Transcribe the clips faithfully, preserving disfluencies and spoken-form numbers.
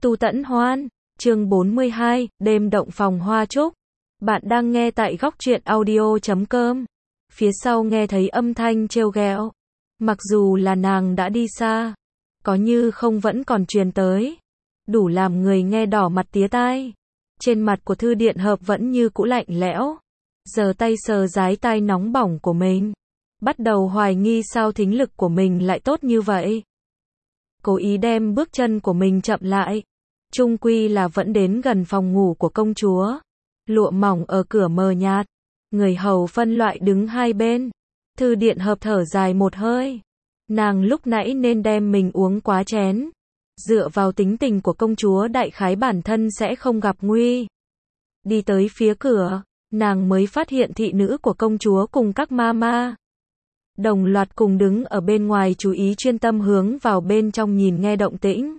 Tu Tẫn Hoan, chương bốn mươi hai, đêm động phòng hoa trúc. Bạn đang nghe tại góc truyện audio chấm com. Phía sau nghe thấy âm thanh trêu ghẹo. Mặc dù là nàng đã đi xa, có như không vẫn còn truyền tới. Đủ làm người nghe đỏ mặt tía tai. Trên mặt của Thư Điện Hợp vẫn như cũ lạnh lẽo. Giờ tay sờ dái tai nóng bỏng của mình. Bắt đầu hoài nghi sao thính lực của mình lại tốt như vậy. Cố ý đem bước chân của mình chậm lại. Chung quy là vẫn đến gần phòng ngủ của công chúa. Lụa mỏng ở cửa mờ nhạt. Người hầu phân loại đứng hai bên. Thư Điện Hợp thở dài một hơi. Nàng lúc nãy nên đem mình uống quá chén. Dựa vào tính tình của công chúa đại khái bản thân sẽ không gặp nguy. Đi tới phía cửa, nàng mới phát hiện thị nữ của công chúa cùng các ma ma đồng loạt cùng đứng ở bên ngoài chú ý chuyên tâm hướng vào bên trong nhìn nghe động tĩnh.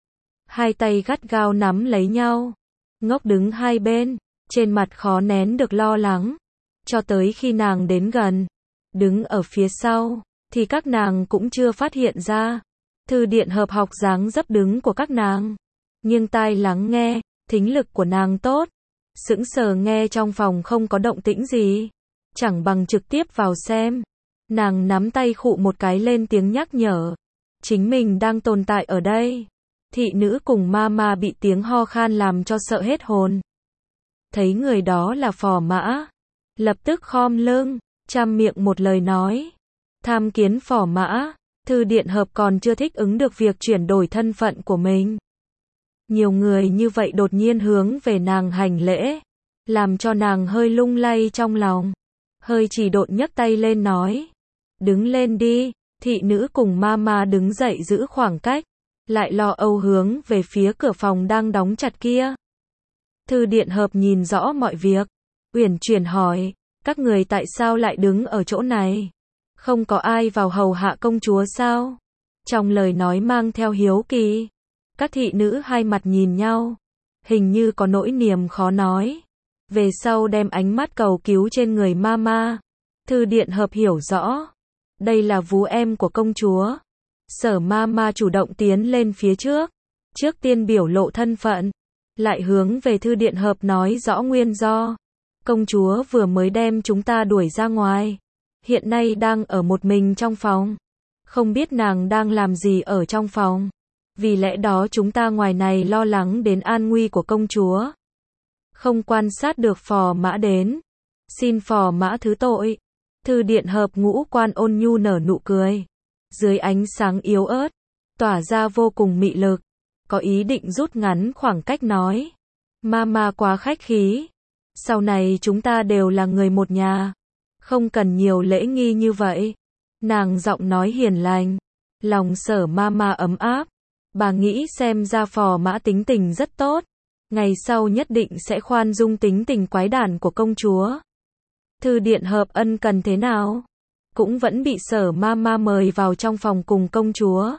Hai tay gắt gao nắm lấy nhau. Ngốc đứng hai bên, trên mặt khó nén được lo lắng. Cho tới khi nàng đến gần, đứng ở phía sau, thì các nàng cũng chưa phát hiện ra. Thư Điện Hợp học dáng dấp đứng của các nàng. Nghiêng tai lắng nghe, thính lực của nàng tốt. Sững sờ nghe trong phòng không có động tĩnh gì. Chẳng bằng trực tiếp vào xem. Nàng nắm tay khụ một cái lên tiếng nhắc nhở. Chính mình đang tồn tại ở đây. Thị nữ cùng ma ma bị tiếng ho khan làm cho sợ hết hồn. Thấy người đó là Phò Mã. Lập tức khom lưng, chăm miệng một lời nói. Tham kiến Phò Mã. Thư Điện Hợp còn chưa thích ứng được việc chuyển đổi thân phận của mình. Nhiều người như vậy đột nhiên hướng về nàng hành lễ. Làm cho nàng hơi lung lay trong lòng. Hơi chỉ độn nhấc tay lên nói. Đứng lên đi. Thị nữ cùng ma ma đứng dậy giữ khoảng cách. Lại lo âu hướng về phía cửa phòng đang đóng chặt kia. Thư Điện Hợp nhìn rõ mọi việc. Uyển chuyển hỏi. Các người tại sao lại đứng ở chỗ này? Không có ai vào hầu hạ công chúa sao? Trong lời nói mang theo hiếu kỳ. Các thị nữ hai mặt nhìn nhau. Hình như có nỗi niềm khó nói. Về sau đem ánh mắt cầu cứu trên người ma ma. Thư Điện Hợp hiểu rõ. Đây là vú em của công chúa. Sở ma ma chủ động tiến lên phía trước. Trước tiên biểu lộ thân phận. Lại hướng về Thư Điện Hợp nói rõ nguyên do. Công chúa vừa mới đem chúng ta đuổi ra ngoài. Hiện nay đang ở một mình trong phòng. Không biết nàng đang làm gì ở trong phòng. Vì lẽ đó chúng ta ngoài này lo lắng đến an nguy của công chúa. Không quan sát được Phò Mã đến. Xin Phò Mã thứ tội. Thư Điện Hợp ngũ quan ôn nhu nở nụ cười. Dưới ánh sáng yếu ớt, tỏa ra vô cùng mị lực. Có ý định rút ngắn khoảng cách nói. Ma ma quá khách khí. Sau này chúng ta đều là người một nhà. Không cần nhiều lễ nghi như vậy. Nàng giọng nói hiền lành. Lòng Sở ma ma ấm áp. Bà nghĩ xem ra Phò Mã tính tình rất tốt. Ngày sau nhất định sẽ khoan dung tính tình quái đản của công chúa. Thư Điện Hợp ân cần thế nào? Cũng vẫn bị Sở ma ma mời vào trong phòng cùng công chúa.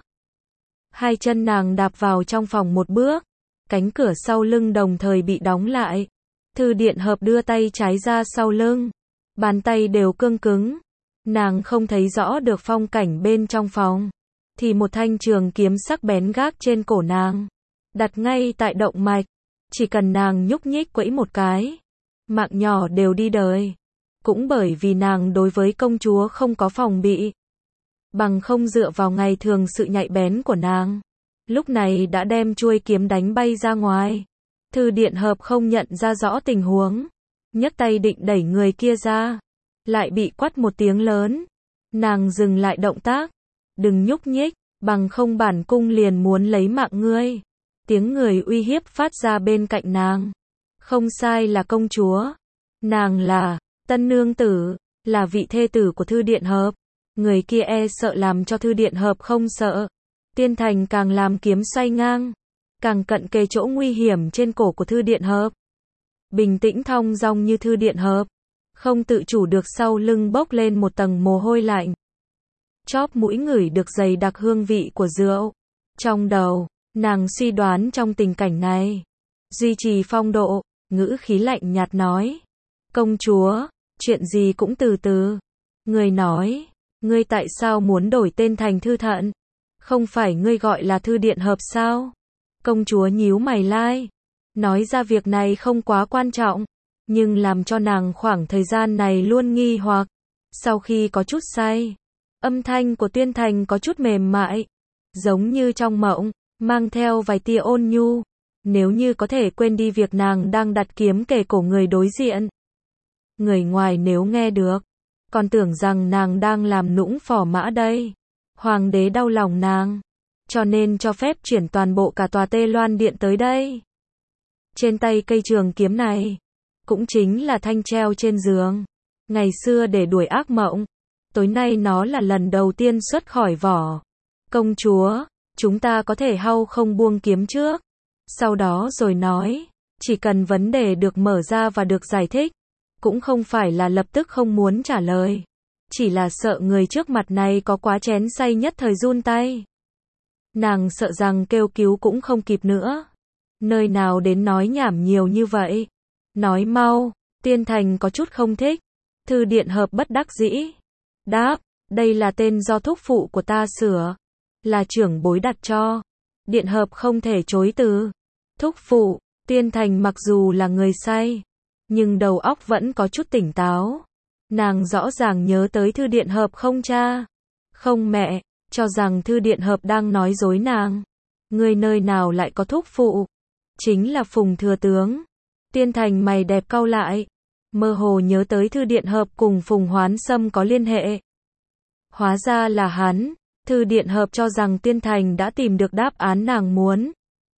Hai chân nàng đạp vào trong phòng một bước. Cánh cửa sau lưng đồng thời bị đóng lại. Thư Điện Hợp đưa tay trái ra sau lưng. Bàn tay đều cương cứng. Nàng không thấy rõ được phong cảnh bên trong phòng. Thì một thanh trường kiếm sắc bén gác trên cổ nàng. Đặt ngay tại động mạch. Chỉ cần nàng nhúc nhích quẫy một cái. Mạng nhỏ đều đi đời. Cũng bởi vì nàng đối với công chúa không có phòng bị. Bằng không dựa vào ngày thường sự nhạy bén của nàng. Lúc này đã đem chuôi kiếm đánh bay ra ngoài. Thư Điện Hợp không nhận ra rõ tình huống. Nhấc tay định đẩy người kia ra. Lại bị quát một tiếng lớn. Nàng dừng lại động tác. Đừng nhúc nhích, bằng không bản cung liền muốn lấy mạng ngươi. Tiếng người uy hiếp phát ra bên cạnh nàng. Không sai là công chúa. Nàng là tân nương tử, là vị thê tử của Thư Điện Hợp. Người kia e sợ làm cho Thư Điện Hợp không sợ. Tiên thành càng làm kiếm xoay ngang. Càng cận kề chỗ nguy hiểm trên cổ của Thư Điện Hợp. Bình tĩnh thong dong như Thư Điện Hợp. Không tự chủ được sau lưng bốc lên một tầng mồ hôi lạnh. Chóp mũi ngửi được dày đặc hương vị của rượu. Trong đầu, nàng suy đoán trong tình cảnh này. Duy trì phong độ, ngữ khí lạnh nhạt nói. Công chúa, chuyện gì cũng từ từ. Người nói, ngươi tại sao muốn đổi tên thành Thư Thận? Không phải ngươi gọi là Thư Điện Hợp sao? Công chúa nhíu mày lai, nói ra việc này không quá quan trọng, nhưng làm cho nàng khoảng thời gian này luôn nghi hoặc. Sau khi có chút say, âm thanh của Tuyên Thành có chút mềm mại, giống như trong mộng, mang theo vài tia ôn nhu. Nếu như có thể quên đi việc nàng đang đặt kiếm kề cổ người đối diện. Người ngoài nếu nghe được, còn tưởng rằng nàng đang làm nũng phò mã đây. Hoàng đế đau lòng nàng, cho nên cho phép chuyển toàn bộ cả tòa Tê Loan Điện tới đây. Trên tay cây trường kiếm này, cũng chính là thanh treo trên giường. Ngày xưa để đuổi ác mộng, tối nay nó là lần đầu tiên xuất khỏi vỏ. Công chúa, chúng ta có thể hau không buông kiếm trước, sau đó rồi nói, chỉ cần vấn đề được mở ra và được giải thích, cũng không phải là lập tức không muốn trả lời, chỉ là sợ người trước mặt này có quá chén say nhất thời run tay. Nàng sợ rằng kêu cứu cũng không kịp nữa. Nơi nào đến nói nhảm nhiều như vậy. Nói mau. Tiên Thành có chút không thích. Thư Điện Hợp bất đắc dĩ đáp, đây là tên do thúc phụ của ta sửa, là trưởng bối đặt cho. Điện Hợp không thể chối từ. Thúc phụ. Tiên Thành mặc dù là người say, nhưng đầu óc vẫn có chút tỉnh táo. Nàng rõ ràng nhớ tới Thư Điện Hợp không cha, không mẹ, cho rằng Thư Điện Hợp đang nói dối nàng. Người nơi nào lại có thúc phụ? Chính là Phùng thừa tướng. Tiên Thành mày đẹp cau lại, mơ hồ nhớ tới Thư Điện Hợp cùng Phùng Hoán Sâm có liên hệ. Hóa ra là hắn. Thư Điện Hợp cho rằng Tiên Thành đã tìm được đáp án nàng muốn,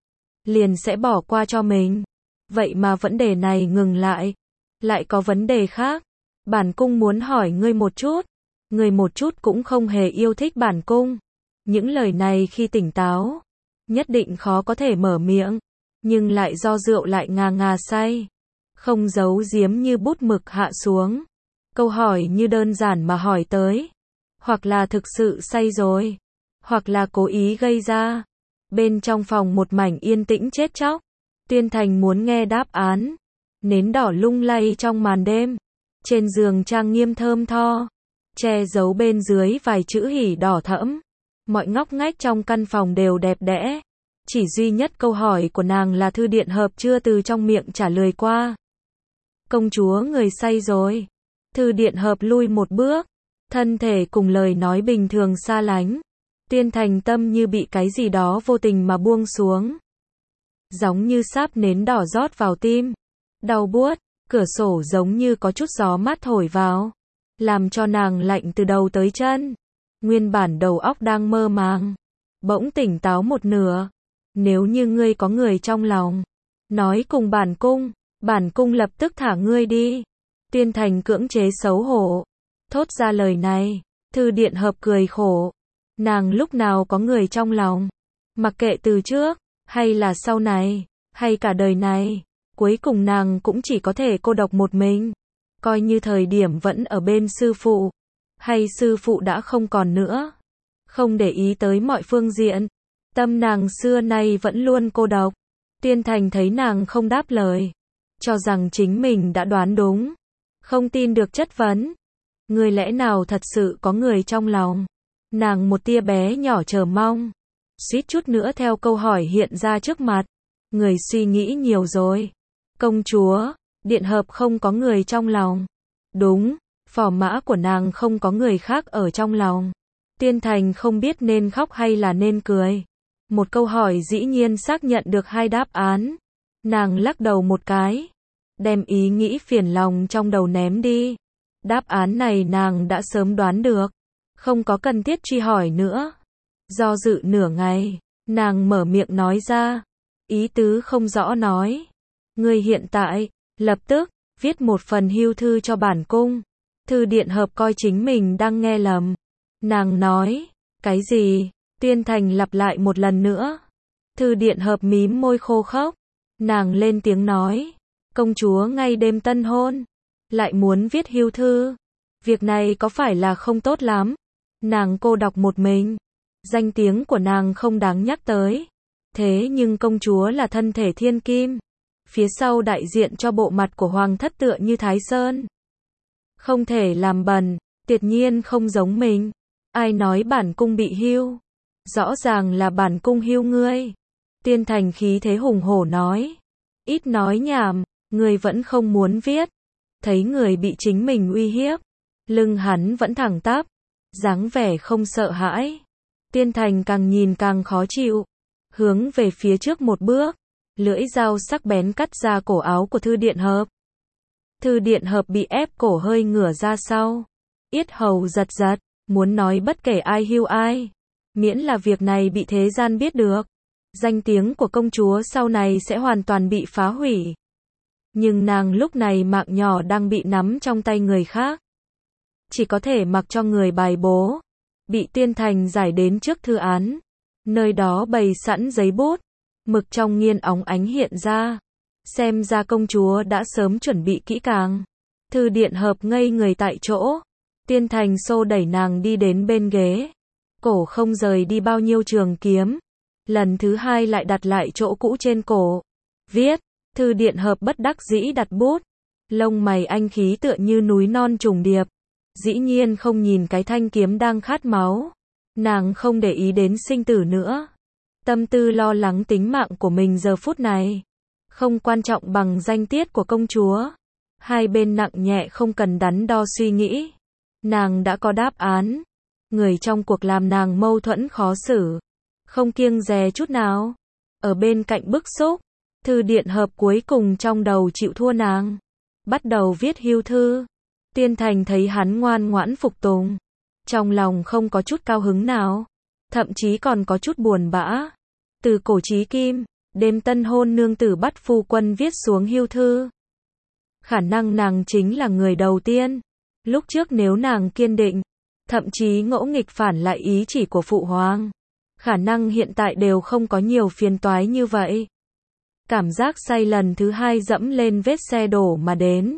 liền sẽ bỏ qua cho mình. Vậy mà vấn đề này ngừng lại. Lại có vấn đề khác. Bản cung muốn hỏi ngươi một chút. Ngươi một chút cũng không hề yêu thích bản cung. Những lời này khi tỉnh táo, nhất định khó có thể mở miệng, nhưng lại do rượu lại ngà ngà say. Không giấu giếm như bút mực hạ xuống. Câu hỏi như đơn giản mà hỏi tới. Hoặc là thực sự say rồi, hoặc là cố ý gây ra. Bên trong phòng một mảnh yên tĩnh chết chóc. Tiên Thành muốn nghe đáp án. Nến đỏ lung lay trong màn đêm. Trên giường trang nghiêm thơm tho, che giấu bên dưới vài chữ hỉ đỏ thẫm. Mọi ngóc ngách trong căn phòng đều đẹp đẽ. Chỉ duy nhất câu hỏi của nàng là Thư Điện Hợp chưa từ trong miệng trả lời qua. Công chúa người say rồi. Thư Điện Hợp lui một bước, thân thể cùng lời nói bình thường xa lánh. Tiên Thành tâm như bị cái gì đó vô tình mà buông xuống. Giống như sáp nến đỏ rót vào tim. Đau buốt, cửa sổ giống như có chút gió mát thổi vào, làm cho nàng lạnh từ đầu tới chân. Nguyên bản đầu óc đang mơ màng, bỗng tỉnh táo một nửa. Nếu như ngươi có người trong lòng, nói cùng bản cung, bản cung lập tức thả ngươi đi. Tiên Thành cưỡng chế xấu hổ, thốt ra lời này. Thư Điện Hợp cười khổ. Nàng lúc nào có người trong lòng, mặc kệ từ trước, hay là sau này, hay cả đời này, cuối cùng nàng cũng chỉ có thể cô độc một mình. Coi như thời điểm vẫn ở bên sư phụ, hay sư phụ đã không còn nữa. Không để ý tới mọi phương diện, tâm nàng xưa nay vẫn luôn cô độc. Tiên Thành thấy nàng không đáp lời, cho rằng chính mình đã đoán đúng, không tin được chất vấn. Người lẽ nào thật sự có người trong lòng? Nàng một tia bé nhỏ chờ mong, suýt chút nữa theo câu hỏi hiện ra trước mặt. Người suy nghĩ nhiều rồi. Công chúa, Điện Hợp không có người trong lòng. Đúng, phò mã của nàng không có người khác ở trong lòng. Tiên Thành không biết nên khóc hay là nên cười. Một câu hỏi dĩ nhiên xác nhận được hai đáp án. Nàng lắc đầu một cái, đem ý nghĩ phiền lòng trong đầu ném đi. Đáp án này nàng đã sớm đoán được, không có cần thiết truy hỏi nữa. Do dự nửa ngày, nàng mở miệng nói ra, ý tứ không rõ nói. Ngươi hiện tại, lập tức, viết một phần hưu thư cho bản cung. Thư Điện Hợp coi chính mình đang nghe lầm. Nàng nói, cái gì? Tiên Thành lặp lại một lần nữa. Thư Điện Hợp mím môi khô khốc. Nàng lên tiếng nói, công chúa ngay đêm tân hôn, lại muốn viết hưu thư. Việc này có phải là không tốt lắm? Nàng cô độc một mình, danh tiếng của nàng không đáng nhắc tới. Thế nhưng công chúa là thân thể thiên kim, phía sau đại diện cho bộ mặt của hoàng thất tựa như Thái Sơn. Không thể làm bẩn, tuyệt nhiên không giống mình. Ai nói bản cung bị hưu? Rõ ràng là bản cung hưu ngươi. Tiên Thành khí thế hùng hổ nói. Ít nói nhảm, người vẫn không muốn viết. Thấy người bị chính mình uy hiếp. Lưng hắn vẫn thẳng tắp. Dáng vẻ không sợ hãi. Tiên Thành càng nhìn càng khó chịu. Hướng về phía trước một bước. Lưỡi dao sắc bén cắt ra cổ áo của Thư Điện Hợp. Thư Điện Hợp bị ép cổ hơi ngửa ra sau. Yết hầu giật giật. Muốn nói bất kể ai hưu ai. Miễn là việc này bị thế gian biết được. Danh tiếng của công chúa sau này sẽ hoàn toàn bị phá hủy. Nhưng nàng lúc này mạng nhỏ đang bị nắm trong tay người khác. Chỉ có thể mặc cho người bài bố. Bị Tiên Thành giải đến trước thư án. Nơi đó bày sẵn giấy bút. Mực trong nghiên óng ánh hiện ra. Xem ra công chúa đã sớm chuẩn bị kỹ càng. Thư Điện Hợp ngây người tại chỗ. Tiên Thành xô đẩy nàng đi đến bên ghế. Cổ không rời đi bao nhiêu trường kiếm. Lần thứ hai lại đặt lại chỗ cũ trên cổ. Viết. Thư Điện Hợp bất đắc dĩ đặt bút. Lông mày anh khí tựa như núi non trùng điệp. Dĩ nhiên không nhìn cái thanh kiếm đang khát máu. Nàng không để ý đến sinh tử nữa. Tâm tư lo lắng tính mạng của mình giờ phút này. Không quan trọng bằng danh tiết của công chúa. Hai bên nặng nhẹ không cần đắn đo suy nghĩ. Nàng đã có đáp án. Người trong cuộc làm nàng mâu thuẫn khó xử. Không kiêng dè chút nào. Ở bên cạnh bức xúc. Thư Điện Hợp cuối cùng trong đầu chịu thua nàng. Bắt đầu viết hưu thư. Tiên Thành thấy hắn ngoan ngoãn phục tùng. Trong lòng không có chút cao hứng nào. Thậm chí còn có chút buồn bã. Từ cổ chí kim, đêm tân hôn nương tử bắt phu quân viết xuống hưu thư. Khả năng nàng chính là người đầu tiên. Lúc trước nếu nàng kiên định, thậm chí ngỗ nghịch phản lại ý chỉ của phụ hoàng. Khả năng hiện tại đều không có nhiều phiền toái như vậy. Cảm giác say lần thứ hai dẫm lên vết xe đổ mà đến.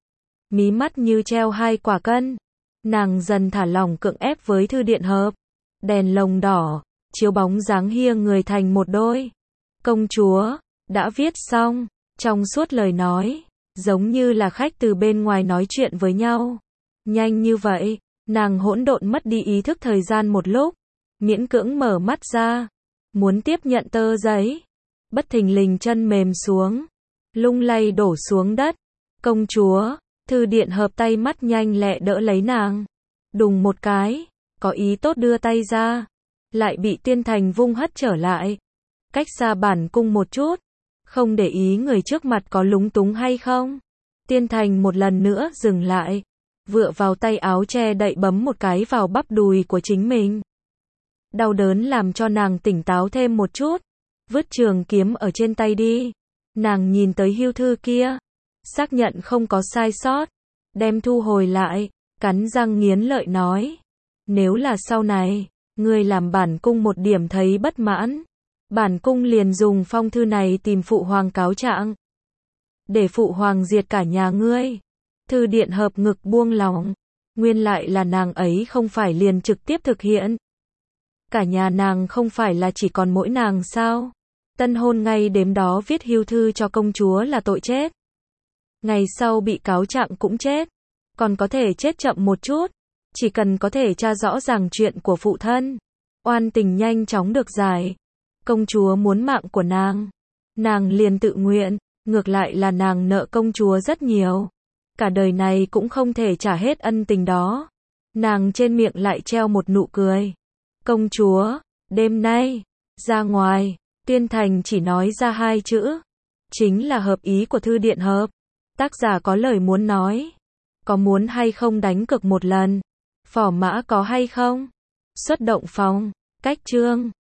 Mí mắt như treo hai quả cân. Nàng dần thả lỏng cưỡng ép với Thư Điện Hợp. Đèn lồng đỏ, chiếu bóng dáng hiêng người thành một đôi. Công chúa, đã viết xong. Trong suốt lời nói, giống như là khách từ bên ngoài nói chuyện với nhau. Nhanh như vậy, nàng hỗn độn mất đi ý thức thời gian một lúc. Miễn cưỡng mở mắt ra. Muốn tiếp nhận tờ giấy. Bất thình lình chân mềm xuống. Lung lay đổ xuống đất. Công chúa, Thư Điện Hợp tay mắt nhanh lẹ đỡ lấy nàng. Đùng một cái, có ý tốt đưa tay ra. Lại bị Tiên Thành vung hất trở lại. Cách xa bản cung một chút. Không để ý người trước mặt có lúng túng hay không. Tiên Thành một lần nữa dừng lại. Vựa vào tay áo che đậy bấm một cái vào bắp đùi của chính mình. Đau đớn làm cho nàng tỉnh táo thêm một chút. Vứt trường kiếm ở trên tay đi. Nàng nhìn tới hưu thư kia. Xác nhận không có sai sót. Đem thu hồi lại. Cắn răng nghiến lợi nói. Nếu là sau này, ngươi làm bản cung một điểm thấy bất mãn. Bản cung liền dùng phong thư này tìm phụ hoàng cáo trạng. Để phụ hoàng diệt cả nhà ngươi. Thư Điện Hợp ngực buông lỏng. Nguyên lại là nàng ấy không phải liền trực tiếp thực hiện. Cả nhà nàng không phải là chỉ còn mỗi nàng sao? Tân hôn ngay đêm đó viết hưu thư cho công chúa là tội chết. Ngày sau bị cáo trạng cũng chết. Còn có thể chết chậm một chút. Chỉ cần có thể tra rõ ràng chuyện của phụ thân. Oan tình nhanh chóng được giải. Công chúa muốn mạng của nàng. Nàng liền tự nguyện. Ngược lại là nàng nợ công chúa rất nhiều. Cả đời này cũng không thể trả hết ân tình đó. Nàng trên miệng lại treo một nụ cười. Công chúa, đêm nay, ra ngoài. Tiên Thành chỉ nói ra hai chữ. Chính là hợp ý của Thư Điện Hợp. Tác giả có lời muốn nói. Có muốn hay không đánh cược một lần? Phò mã có hay không? Xuất động phòng. Cách chương.